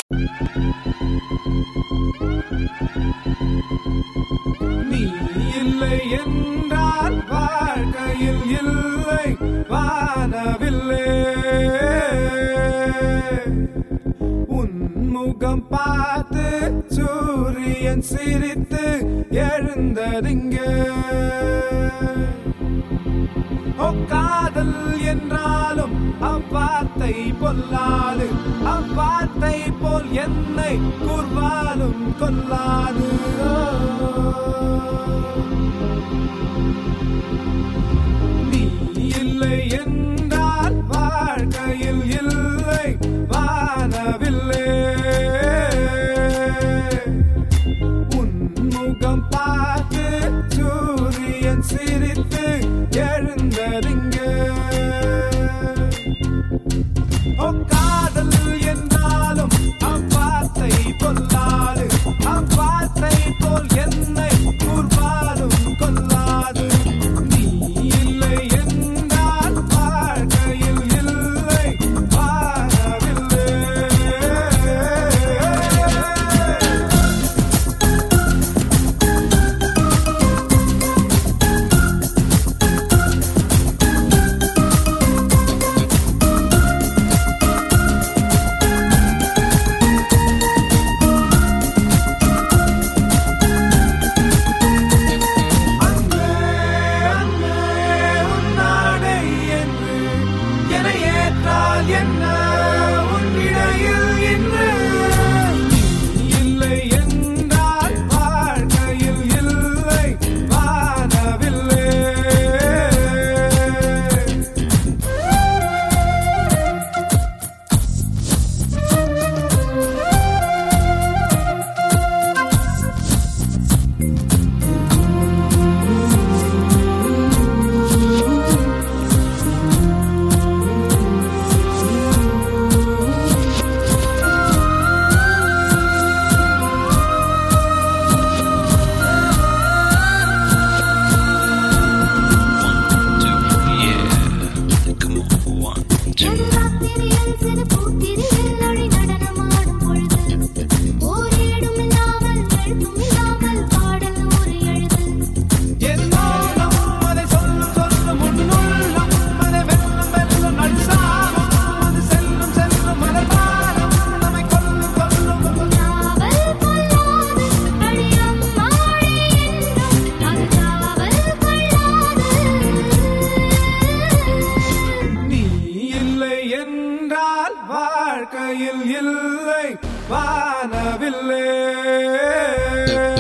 நீ இல்லை என்றால் வாழ்க்கையில் இல்லை வானவில்லை. உன்முகம் பார்த்து சூரியன் சிரித்து எழுந்ததிங்கே. காதல் என்றாலும் அவ்வார்த்தை பொல்லாது, அவ்வார்த்தை போல் என்னை கூர்வாலும் கொல்லாது. நீ இல்லை என்றால் வாழ்க்கையில் இல்லை வானவில்லை. உன்முகம் பார்த்து சூரியன் சிரித்து எழுந்ததிங்கே. காதல் என்றாலும் அவ்வார்த்தை பொல்லாது, அவ்வார்த்தை போல் என்னை கூர்வாலும் கொல்லாது. நீ இல்லை என்றால் வாழ்க்கையில் இல்லை வானவில்லை. என்ன உன்னிடையில் இன்று இல்லை என்றால் வாழ்க்கையில் இல்லை வானவில்லை. வாழ்க்கையில் இல்லை வானவில்லை.